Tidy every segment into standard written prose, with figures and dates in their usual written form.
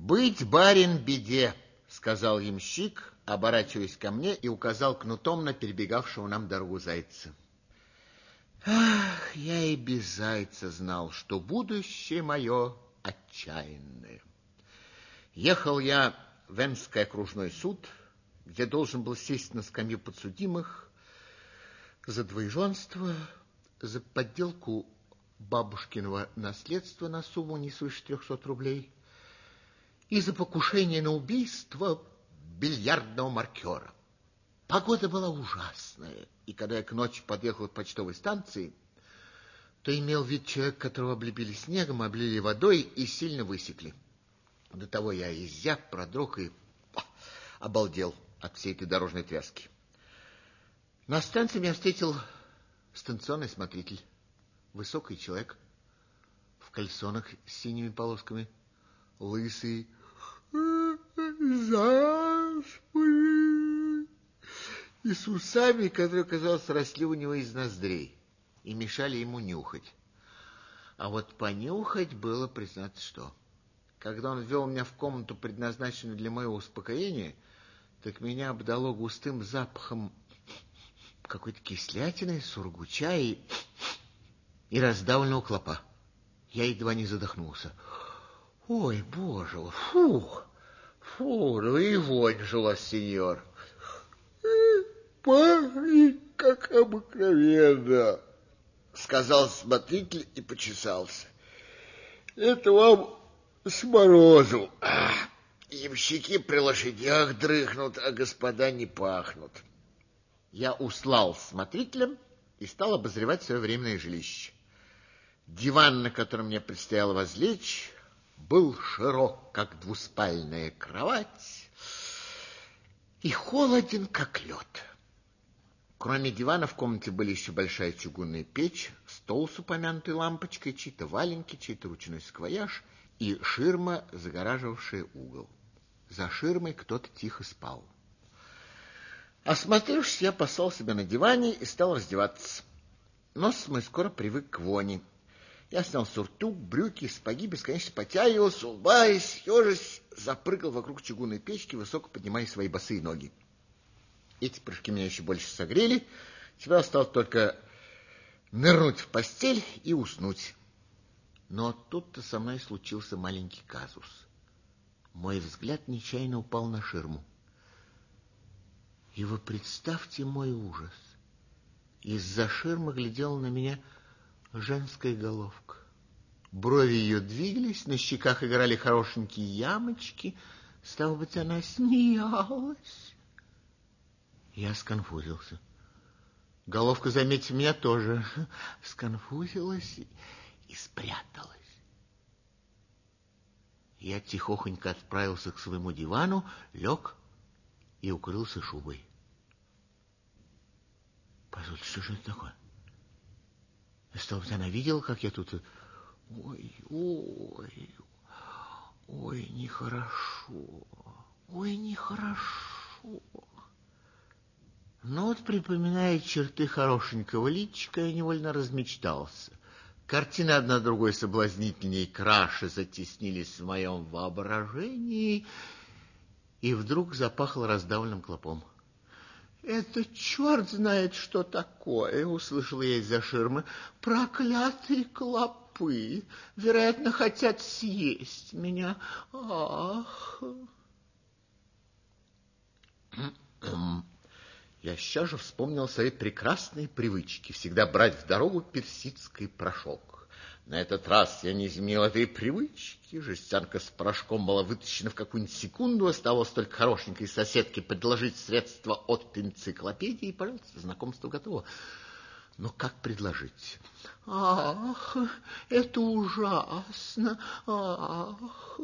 Быть, барин, беде, сказал ямщик, оборачиваясь ко мне и указал кнутом на перебегавшего нам дорогу зайца. Ах, я и без зайца знал, что будущее мое отчаянное. Ехал я в Энский окружной суд, где должен был сесть на скамью подсудимых за двоеженство, за подделку бабушкиного наследства на сумму не свыше 300 рублей и за покушение на убийство бильярдного маркера. Погода была ужасная, и когда я к ночи подъехал к почтовой станции, то имел вид человека, которого облепили снегом, облили водой и сильно высекли. До того я изяб, продрог и обалдел от всей этой дорожной тряски. На станции меня встретил станционный смотритель, высокий человек, в кальсонах с синими полосками, лысый, заспы, и с усами, которые, казалось, росли у него из ноздрей и мешали ему нюхать. А вот понюхать было, признаться, что. Когда он ввел меня в комнату, предназначенную для моего успокоения, так меня обдало густым запахом какой-то кислятины, сургуча и раздавленного клопа. Я едва не задохнулся. Ой, боже, фу, ну и вонь жила, сеньор. Пахнет, как обыкновенно, сказал смотритель и почесался. Это вам с морозу. Ямщики при лошадях дрыхнут, а господа не пахнут. Я услал смотрителя и стал обозревать свое временное жилище. Диван, на котором мне предстояло возлечь, был широк, как двуспальная кровать, и холоден, как лед. Кроме дивана в комнате были еще большая чугунная печь, стол с упомянутой лампочкой, чьи-то валенки, чей-то ручной саквояж и ширма, загораживавшая угол. За ширмой кто-то тихо спал. Осмотревшись, я послал себя на диване и стал раздеваться. Нос мой скоро привык к вони. Я снял сюртук, брюки, сапоги, бесконечно потягивался, улыбаясь, ежась, запрыгал вокруг чугунной печки, высоко поднимая свои босые ноги. Эти прыжки меня еще больше согрели. Теперь осталось только нырнуть в постель и уснуть. Но тут-то со мной случился маленький казус. Мой взгляд нечаянно упал на ширму. И вы представьте мой ужас. Из-за ширмы глядела на меня женская головка. Брови ее двигались, на щеках играли хорошенькие ямочки. Стало быть, она смеялась. Я сконфузился. Головка, заметив меня, тоже сконфузилась и спряталась. Я тихохонько отправился к своему дивану, лег и укрылся шубой. Позвольте, что же это такое? Стало быть, она видела, как я тут... Ой, нехорошо. Ой, нехорошо. Но вот, припоминая черты хорошенького личика, я невольно размечтался. Картины одна другой соблазнительнее и краше затеснились в моем воображении, и вдруг запахло раздавленным клопом. «Это черт знает, что такое!» — услышала я из-за ширмы. «Проклятые клопы! Вероятно, хотят съесть меня. Ах!» Я сейчас же вспомнил свои прекрасные привычки всегда брать в дорогу персидский порошок. На этот раз я не изменил этой привычки. Жестянка с порошком была вытащена в какую-нибудь секунду. Оставалось только хорошенькой соседке предложить средства от энциклопедии, и, пожалуйста, знакомство готово. Но как предложить? Ах, это ужасно! Ах!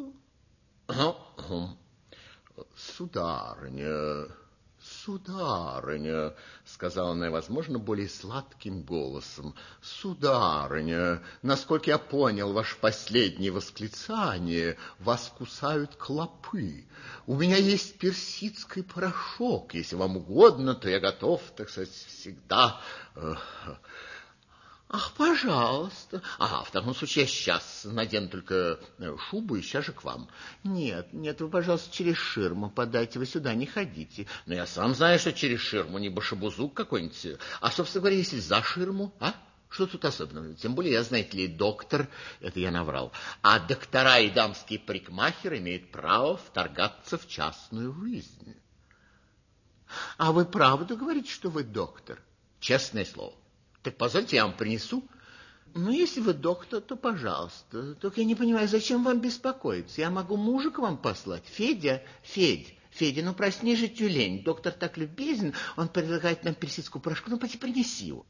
Сударыня... «Сударыня», — сказала она, возможно, более сладким голосом, «сударыня, насколько я понял ваше последнее восклицание, вас кусают клопы. У меня есть персидский порошок. Если вам угодно, то я готов, так сказать, всегда...» Ах, пожалуйста. Ага, в таком случае я сейчас надену только шубу и сейчас же к вам. Нет, вы, пожалуйста, через ширму подайте, вы сюда не ходите. Но я сам знаю, что через ширму, не башебузук какой-нибудь. А, собственно говоря, если за ширму, а? Что тут особенного? Тем более, я, знаете ли, доктор, это я наврал. А доктора и дамские парикмахеры имеют право вторгаться в частную жизнь. А вы правду говорите, что вы доктор? Честное слово. Так позвольте, я вам принесу. Ну, если вы доктор, то пожалуйста. Только я не понимаю, зачем вам беспокоиться? Я могу мужа к вам послать. Федя, ну просни же тюлень. Доктор так любезен, он предлагает нам персидскую порошку. Ну, пойди принеси его.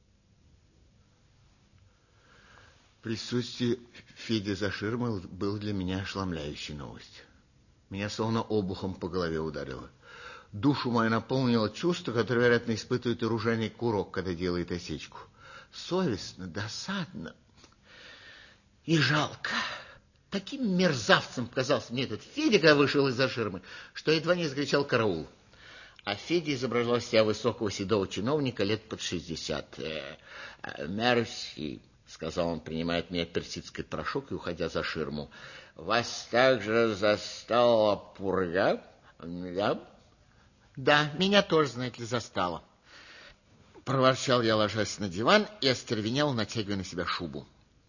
Присутствие Феди за ширмой было для меня ошеломляющей новостью. Меня словно обухом по голове ударило. Душу мою наполнило чувство, которое, вероятно, испытывает оружейный курок, когда делает осечку. Совестно, досадно и жалко. Таким мерзавцем показался мне этот Федя, когда вышел из-за ширмы, что едва не закричал караул. А Федя изображал себя высокого седого чиновника лет под 60. «Мерси», — сказал он, принимая от меня персидский порошок и уходя за ширму. «Вас также застала пурга, да?» «Да, меня тоже, знаете ли, застала», — проворчал я, ложась на диван, и остервенел, натягивая на себя шубу.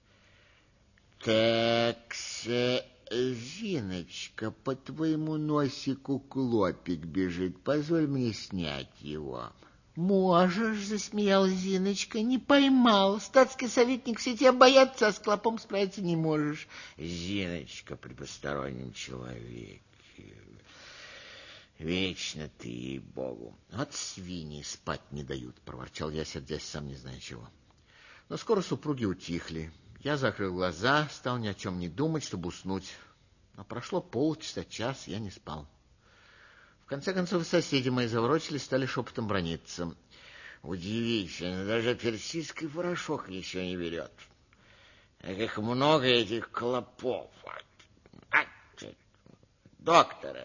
«Так, Зиночка, по твоему носику клопик бежит, позволь мне снять его». «Можешь», — засмеялась Зиночка, — «не поймал. Статский советник, все тебя боятся, а с клопом справиться не можешь». «Зиночка, при постороннем человеке, вечно ты, ей-богу». «Вот свиньи спать не дают», — проворчал я, сердясь сам не знаю чего. Но скоро супруги утихли. Я закрыл глаза, стал ни о чем не думать, чтобы уснуть. Но прошло полчаса, час, я не спал. В конце концов, соседи мои заворочились, стали шепотом браниться. «Удивительно, даже персидский порошок еще не берет. Как много этих клопов. Доктор,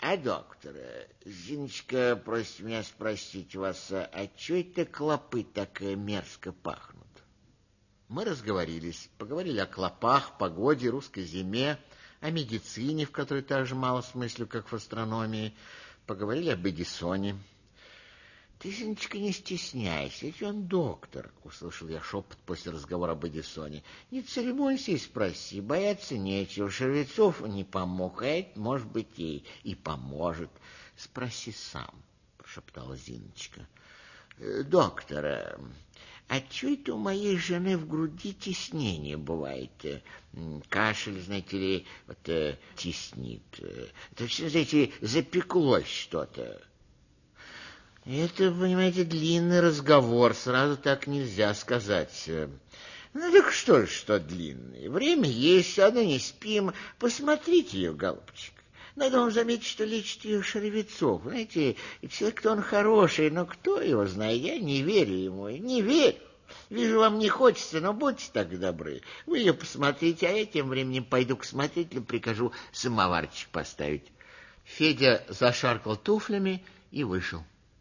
Зиночка просит меня спросить вас, а чего это клопы так мерзко пахнут?» Мы разговорились, поговорили о клопах, погоде, русской зиме, о медицине, в которой так же мало смыслю, как в астрономии, поговорили об Эдисоне. «Ты, Зиночка, не стесняйся, ведь он доктор», — услышал я шепот после разговора об Эдисоне. «Не церемонься и спроси, бояться нечего, Шервецов не помог, а это, может быть, ей и поможет». «Спроси сам», — прошептала Зиночка. «Доктор, а чего это у моей жены в груди теснение бывает? Кашель, знаете ли, вот теснит. Точно, знаете, запеклось что-то». «Это, понимаете, длинный разговор, сразу так нельзя сказать». «Ну так что ж, что длинный? Время есть, все равно не спим. Посмотрите ее, голубчик. Надо вам заметить, что лечит ее Шервецов. Знаете, человек-то он хороший, но кто его знает? Я не верю ему, не верю. Вижу, вам не хочется, но будьте так добры. Вы ее посмотрите, а я тем временем пойду к смотрителю, прикажу самоварчик поставить». Федя зашаркал туфлями и вышел.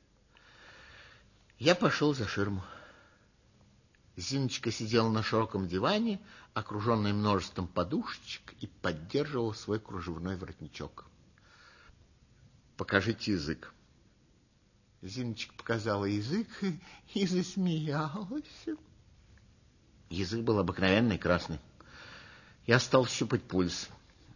Я пошел за ширму. Зиночка сидела на широком диване, окруженной множеством подушечек, и поддерживала свой кружевной воротничок. «Покажите язык». Зиночка показала язык и засмеялась. Язык был обыкновенный, красный. Я стал щупать пульс.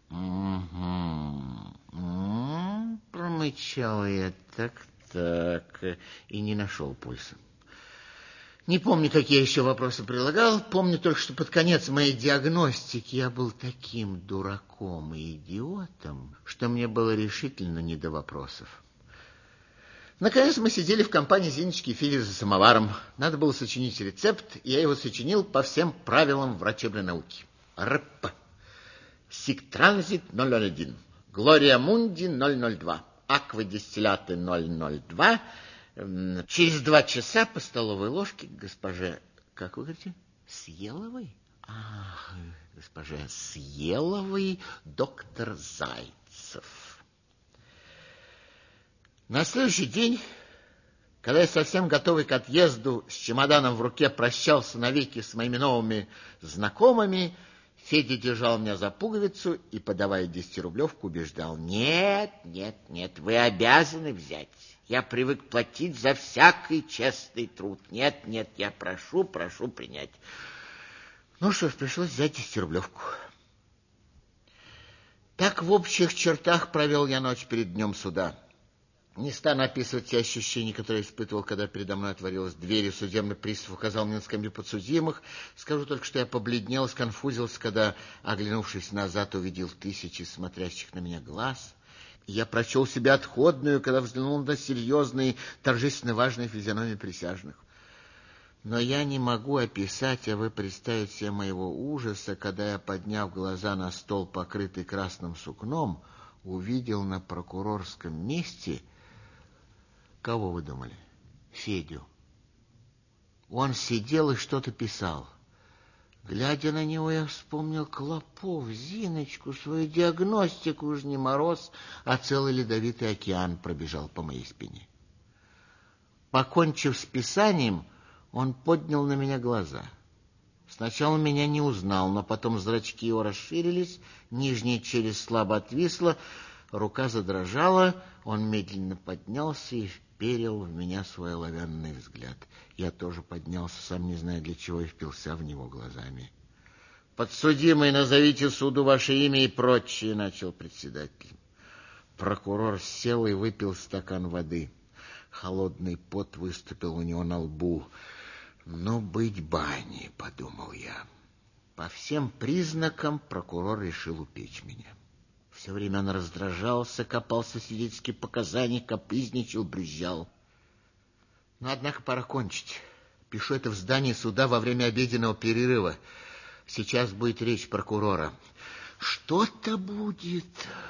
Промычал я так, и не нашел пульса. Не помню, какие еще вопросы прилагал. Помню только, что под конец моей диагностики я был таким дураком и идиотом, что мне было решительно не до вопросов. Наконец мы сидели в компании Зиночки и Феди за самоваром. Надо было сочинить рецепт, и я его сочинил по всем правилам врачебной науки. РП. Сиктранзит 001. Глория Мунди 002. Аквадистилляты 002. Через 2 часа по столовой ложке госпоже... Как вы говорите? Съеловой? Ах, госпоже Съеловой, доктор Зайцев. На следующий день Когда я совсем готовый к отъезду, с чемоданом в руке прощался навеки с моими новыми знакомыми, Федя держал меня за пуговицу и, подавая 10-рублевку, убеждал: «Нет, нет, нет, вы обязаны взять. Я привык платить за всякий честный труд. Нет, нет, я прошу принять». Ну что ж, пришлось взять 10-рублевку. Так в общих чертах провел я ночь перед днем суда. Не стану описывать те ощущения, которые испытывал, когда передо мной отворилась дверь, и судебный пристав указал мне на скамью подсудимых. Скажу только, что я побледнел, сконфузился, когда, оглянувшись назад, увидел тысячи смотрящих на меня глаз. И я прочел себе отходную, когда взглянул на серьезные, торжественно важные физиономии присяжных. Но я не могу описать, а вы представить себе моего ужаса, когда я, подняв глаза на стол, покрытый красным сукном, увидел на прокурорском месте... Кого вы думали? Федю. Он сидел и что-то писал. Глядя на него, я вспомнил Клопов, Зиночку, свою диагностику. Уж не мороз, а целый ледовитый океан пробежал по моей спине. Покончив с писанием, он поднял на меня глаза. Сначала меня не узнал, но потом зрачки его расширились, нижняя челюсть слабо отвисла, рука задрожала, он медленно поднялся и вперил в меня свой оловянный взгляд. Я тоже поднялся, сам не зная для чего, и впился в него глазами. «Подсудимый, назовите суду ваше имя и прочее», — начал председатель. Прокурор сел и выпил стакан воды. Холодный пот выступил у него на лбу. «Ну, быть бани», — подумал я. По всем признакам прокурор решил упечь меня. Все время он раздражался, копался в свидетельских показаниях, капризничал, брюзжал. Но, однако, пора кончить. Пишу это в здании суда во время обеденного перерыва. Сейчас будет речь прокурора. Что-то будет...